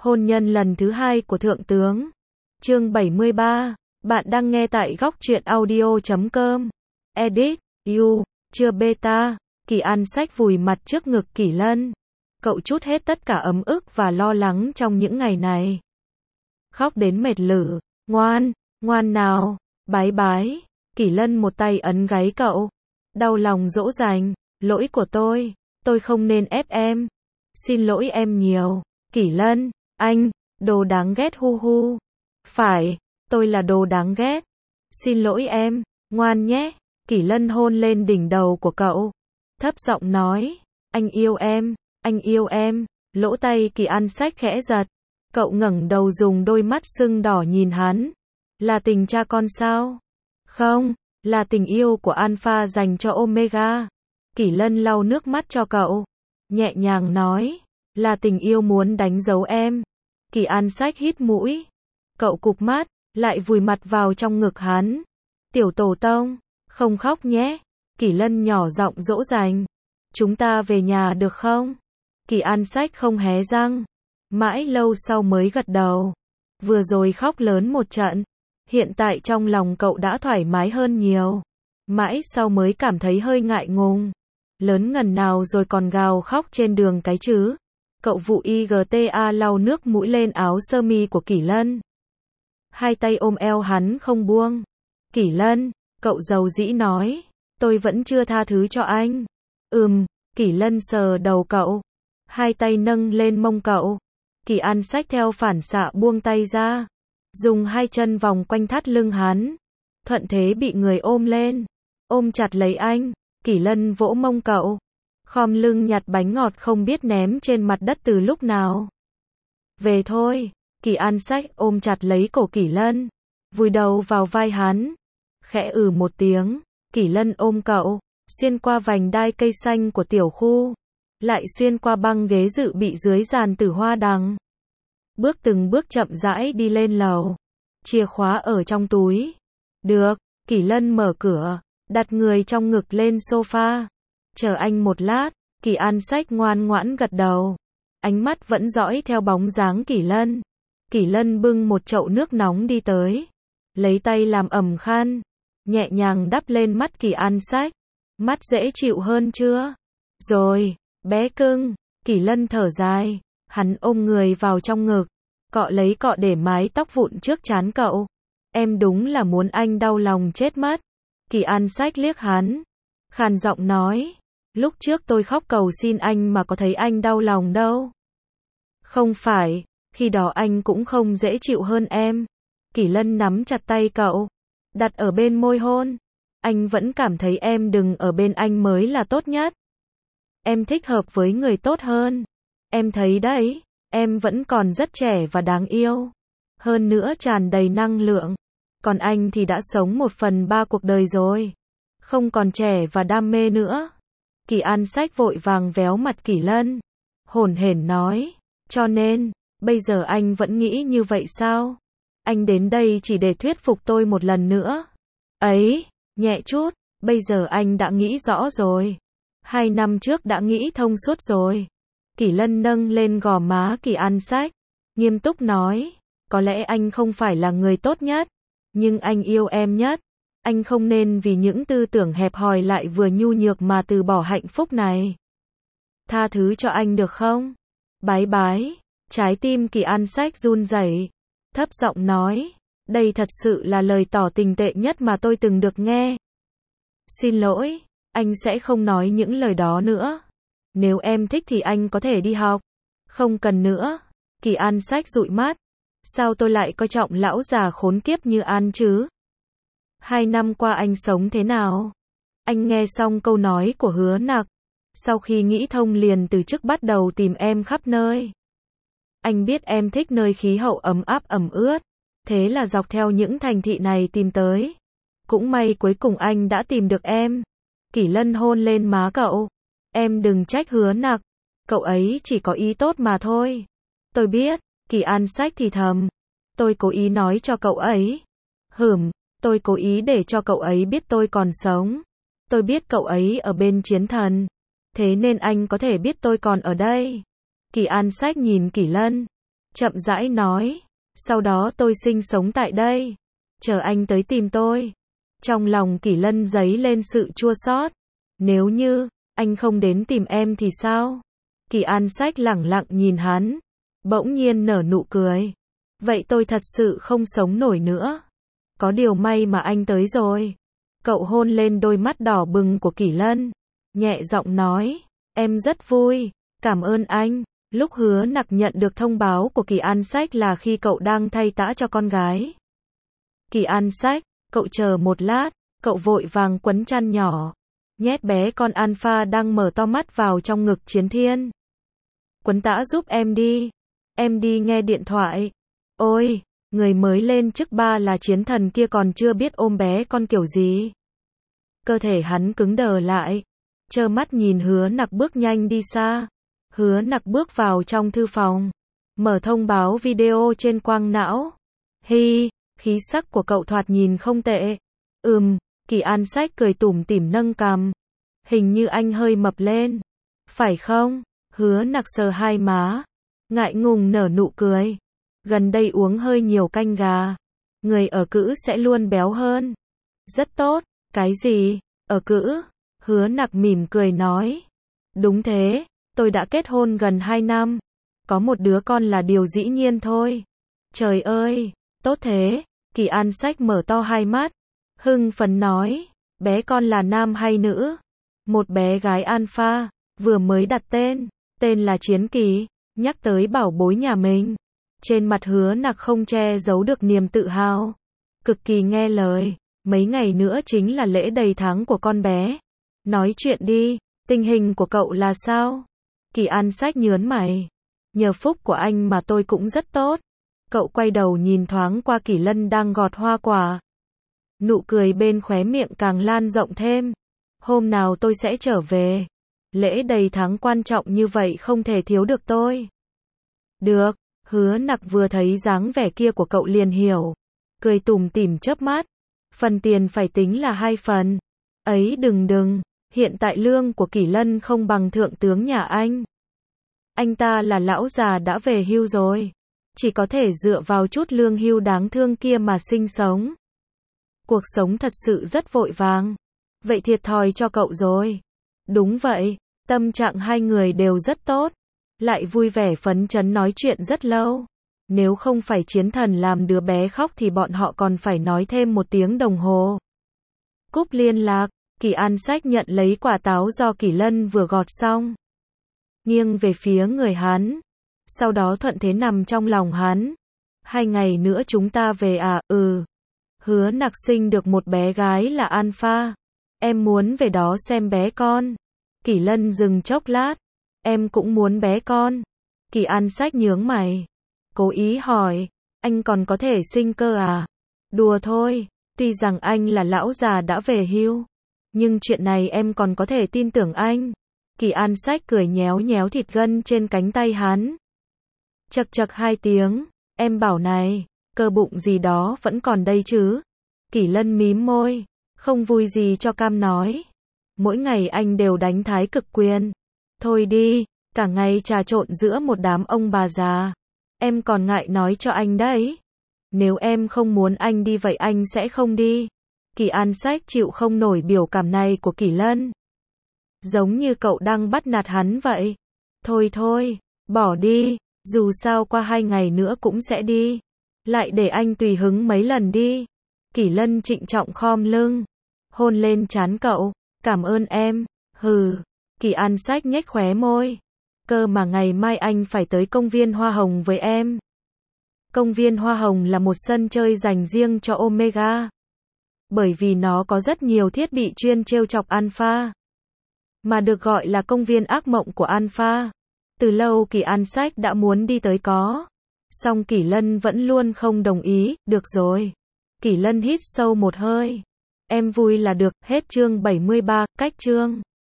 Hôn nhân lần thứ 2 của Thượng tướng. Chương 73. Bạn đang nghe tại góc truyện audio.com. Edit. You. Chưa beta. Kỳ An xách vùi mặt trước ngực Kỷ Lân. Cậu trút hết tất cả ấm ức và lo lắng trong những ngày này. Khóc đến mệt lử. Ngoan, ngoan nào. Bái bái. Kỷ Lân một tay ấn gáy cậu. Đau lòng dỗ dành. Lỗi của tôi không nên ép em. Xin lỗi em nhiều. Kỷ Lân, anh, đồ đáng ghét hu hu. Phải, tôi là đồ đáng ghét. Xin lỗi em, ngoan nhé. Kỷ Lân hôn lên đỉnh đầu của cậu. Thấp giọng nói, anh yêu em, anh yêu em. Lỗ tay Kỳ An xách khẽ giật. Cậu ngẩng đầu dùng đôi mắt sưng đỏ nhìn hắn. Là tình cha con sao? Không, là tình yêu của Alpha dành cho Omega. Kỷ Lân lau nước mắt cho cậu. Nhẹ nhàng nói, là tình yêu muốn đánh dấu em. Kỳ An xách hít mũi. Cậu cụp mắt, lại vùi mặt vào trong ngực hắn. Tiểu tổ tông, không khóc nhé. Kỷ Lân nhỏ giọng dỗ dành. Chúng ta về nhà được không? Kỳ An xách không hé răng. Mãi lâu sau mới gật đầu. Vừa rồi khóc lớn một trận. Hiện tại trong lòng cậu đã thoải mái hơn nhiều. Mãi sau mới cảm thấy hơi ngại ngùng. Lớn ngần nào rồi còn gào khóc trên đường cái chứ. Cậu vụ IGTA lau nước mũi lên áo sơ mi của Kỷ Lân. Hai tay ôm eo hắn không buông. Kỷ Lân, cậu dầu dĩ nói. Tôi vẫn chưa tha thứ cho anh. Kỷ Lân sờ đầu cậu. Hai tay nâng lên mông cậu. Kỳ An xách theo phản xạ buông tay ra. Dùng hai chân vòng quanh thắt lưng hắn. Thuận thế bị người ôm lên. Ôm chặt lấy anh. Kỷ Lân vỗ mông cậu. Khom lưng nhặt bánh ngọt không biết ném trên mặt đất từ lúc nào. Về thôi. Kỳ An xách ôm chặt lấy cổ Kỷ Lân. Vùi đầu vào vai hắn. Khẽ một tiếng. Kỷ Lân ôm cậu. Xuyên qua vành đai cây xanh của tiểu khu. Lại xuyên qua băng ghế dự bị dưới giàn tử hoa đằng. Từng bước chậm rãi đi lên lầu. Chìa khóa ở trong túi. Được. Kỷ Lân mở cửa. Đặt người trong ngực lên sofa. Chờ anh một lát. Kỳ An xách ngoan ngoãn gật đầu. Ánh mắt vẫn dõi theo bóng dáng Kỷ Lân. Kỷ Lân bưng một chậu nước nóng đi tới. Lấy tay làm ẩm khăn. Nhẹ nhàng đắp lên mắt Kỳ An xách. Mắt dễ chịu hơn chưa? Rồi, bé cưng. Kỷ Lân thở dài. Hắn ôm người vào trong ngực. Cọ lấy cọ để mái tóc vụn trước trán cậu. Em đúng là muốn anh đau lòng chết mất. Kỳ An xách liếc hắn. Khàn giọng nói. Lúc trước tôi khóc cầu xin anh mà có thấy anh đau lòng đâu. Không phải, khi đó anh cũng không dễ chịu hơn em. Kỷ Lân nắm chặt tay cậu. Đặt ở bên môi hôn. Anh vẫn cảm thấy em đừng ở bên anh mới là tốt nhất. Em thích hợp với người tốt hơn. Em thấy đấy, em vẫn còn rất trẻ và đáng yêu. Hơn nữa tràn đầy năng lượng. Còn anh thì đã sống 1/3 cuộc đời rồi. Không còn trẻ và đam mê nữa. Kỳ An xách vội vàng véo mặt Kỷ Lân. Hổn hển nói. Cho nên, bây giờ anh vẫn nghĩ như vậy sao? Anh đến đây chỉ để thuyết phục tôi một lần nữa. Ấy, nhẹ chút, bây giờ anh đã nghĩ rõ rồi. 2 năm trước đã nghĩ thông suốt rồi. Kỷ Lân nâng lên gò má Kỳ An xách. Nghiêm túc nói. Có lẽ anh không phải là người tốt nhất. Nhưng anh yêu em nhất. Anh không nên vì những tư tưởng hẹp hòi lại vừa nhu nhược mà từ bỏ hạnh phúc này. Tha thứ cho anh được không? Bái bái. Trái tim Kỳ An xách run rẩy. Thấp giọng nói. Đây thật sự là lời tỏ tình tệ nhất mà tôi từng được nghe. Xin lỗi, anh sẽ không nói những lời đó nữa. Nếu em thích thì anh có thể đi học. Không cần nữa. Kỳ An xách dụi mắt. Sao tôi lại coi trọng lão già khốn kiếp như An chứ? 2 năm qua anh sống thế nào? Anh nghe xong câu nói của Hứa Nặc. Sau khi nghĩ thông liền từ chức bắt đầu tìm em khắp nơi. Anh biết em thích nơi khí hậu ấm áp ẩm ướt. Thế là dọc theo những thành thị này tìm tới. Cũng may cuối cùng anh đã tìm được em. Kỷ Lân hôn lên má cậu. Em đừng trách Hứa Nặc. Cậu ấy chỉ có ý tốt mà thôi. Tôi biết. Kỳ An xách thì thầm. Tôi cố ý nói cho cậu ấy. Tôi cố ý để cho cậu ấy biết tôi còn sống. Tôi biết cậu ấy ở bên chiến thần. Thế nên anh có thể biết tôi còn ở đây. Kỳ An xách nhìn Kỷ Lân. chậm rãi nói. Sau đó tôi sinh sống tại đây. Chờ anh tới tìm tôi. Trong lòng Kỷ Lân dấy lên sự chua xót. Nếu như anh không đến tìm em thì sao? Kỳ An Sách lẳng lặng nhìn hắn. Bỗng nhiên nở nụ cười. Vậy tôi thật sự không sống nổi nữa. Có điều may mà anh tới rồi. Cậu hôn lên đôi mắt đỏ bừng của Kỷ Lân. Nhẹ giọng nói. Em rất vui. Cảm ơn anh. Lúc Hứa Nặc nhận được thông báo của Kỳ An Sách là khi cậu đang thay tã cho con gái. Kỳ An Sách, cậu chờ một lát. Cậu vội vàng quấn chăn nhỏ. Nhét bé con Alpha đang mở to mắt vào trong ngực Chiến Thiên. Quấn tã giúp em đi. Em đi nghe điện thoại. Ôi, người mới lên chức 3 là chiến thần kia còn chưa biết ôm bé con kiểu gì. Cơ thể hắn cứng đờ lại. Trơ mắt nhìn Hứa Nặc bước nhanh đi xa. Hứa Nặc bước vào trong thư phòng. Mở thông báo video trên quang não. Hi, khí sắc của cậu thoạt nhìn không tệ. Kỳ An Sách cười tủm tỉm nâng cằm. Hình như anh hơi mập lên. Phải không? Hứa Nặc sờ hai má. Ngại ngùng nở nụ cười. Gần đây uống hơi nhiều canh gà. Người ở cữ sẽ luôn béo hơn. Rất tốt. Cái gì? Ở cữ? Hứa Nặc mỉm cười nói. Đúng thế, tôi đã kết hôn gần 2 năm. Có một đứa con là điều dĩ nhiên thôi. Trời ơi, tốt thế. Kỳ An Sách mở to hai mắt. Hưng phấn nói. Bé con là nam hay nữ? Một bé gái Alpha, vừa mới đặt tên. Tên là Chiến Kỳ. Nhắc tới bảo bối nhà mình. Trên mặt Hứa Nặc không che giấu được niềm tự hào. Cực kỳ nghe lời. Mấy ngày nữa chính là lễ đầy tháng của con bé. Nói chuyện đi, tình hình của cậu là sao? Kỳ An Sách nhớn mày. Nhờ phúc của anh mà tôi cũng rất tốt. Cậu quay đầu nhìn thoáng qua Kỷ Lân đang gọt hoa quả. Nụ cười bên khóe miệng càng lan rộng thêm. Hôm nào tôi sẽ trở về. Lễ đầy tháng quan trọng như vậy không thể thiếu được tôi. Được, Hứa Nặc vừa thấy dáng vẻ kia của cậu liền hiểu. Cười tủm tỉm chớp mắt. Phần tiền phải tính là 2 phần. Ấy đừng, hiện tại lương của Kỷ Lân không bằng thượng tướng nhà anh. Anh ta là lão già đã về hưu rồi. Chỉ có thể dựa vào chút lương hưu đáng thương kia mà sinh sống. Cuộc sống thật sự rất vội vàng. Vậy thiệt thòi cho cậu rồi. Đúng vậy, tâm trạng hai người đều rất tốt. Lại vui vẻ phấn chấn nói chuyện rất lâu. Nếu không phải Chiến Thần làm đứa bé khóc thì bọn họ còn phải nói thêm 1 tiếng đồng hồ. Cúp liên lạc, Kỳ An Sách nhận lấy quả táo do Kỷ Lân vừa gọt xong. Nghiêng về phía người hắn. Sau đó thuận thế nằm trong lòng hắn. 2 ngày nữa chúng ta về à? Hứa Nặc sinh được một bé gái là Alpha. Em muốn về đó xem bé con. Kỷ Lân dừng chốc lát. Em cũng muốn bé con. Kỳ An Sách nhướng mày. Cố ý hỏi. Anh còn có thể sinh cơ à? Đùa thôi. Tuy rằng anh là lão già đã về hưu. Nhưng chuyện này em còn có thể tin tưởng anh. Kỳ An Sách cười nhéo nhéo thịt gân trên cánh tay hắn. Chậc chậc 2 tiếng. Em bảo này. Cơ bụng gì đó vẫn còn đây chứ. Kỷ Lân mím môi. Không vui gì cho cam nói. Mỗi ngày anh đều đánh thái cực quyền. Thôi đi. Cả ngày trà trộn giữa một đám ông bà già. Em còn ngại nói cho anh đấy. Nếu em không muốn anh đi vậy anh sẽ không đi. Kỳ An Sách chịu không nổi biểu cảm này của Kỷ Lân. Giống như cậu đang bắt nạt hắn vậy. Thôi, bỏ đi. Dù sao qua 2 ngày nữa cũng sẽ đi. Lại để anh tùy hứng mấy lần đi. Kỷ Lân trịnh trọng khom lưng. Hôn lên trán cậu. Cảm ơn em. Kỳ An Sách nhếch khóe môi. Cơ mà ngày mai anh phải tới công viên Hoa Hồng với em. Công viên Hoa Hồng là một sân chơi dành riêng cho Omega. Bởi vì nó có rất nhiều thiết bị chuyên trêu chọc Alpha. Mà được gọi là công viên ác mộng của Alpha. Từ lâu Kỳ An Sách đã muốn đi tới có. Song Kỷ Lân vẫn luôn không đồng ý. Được rồi. Kỷ Lân hít sâu một hơi. Em vui là được. Hết chương 73, cách chương.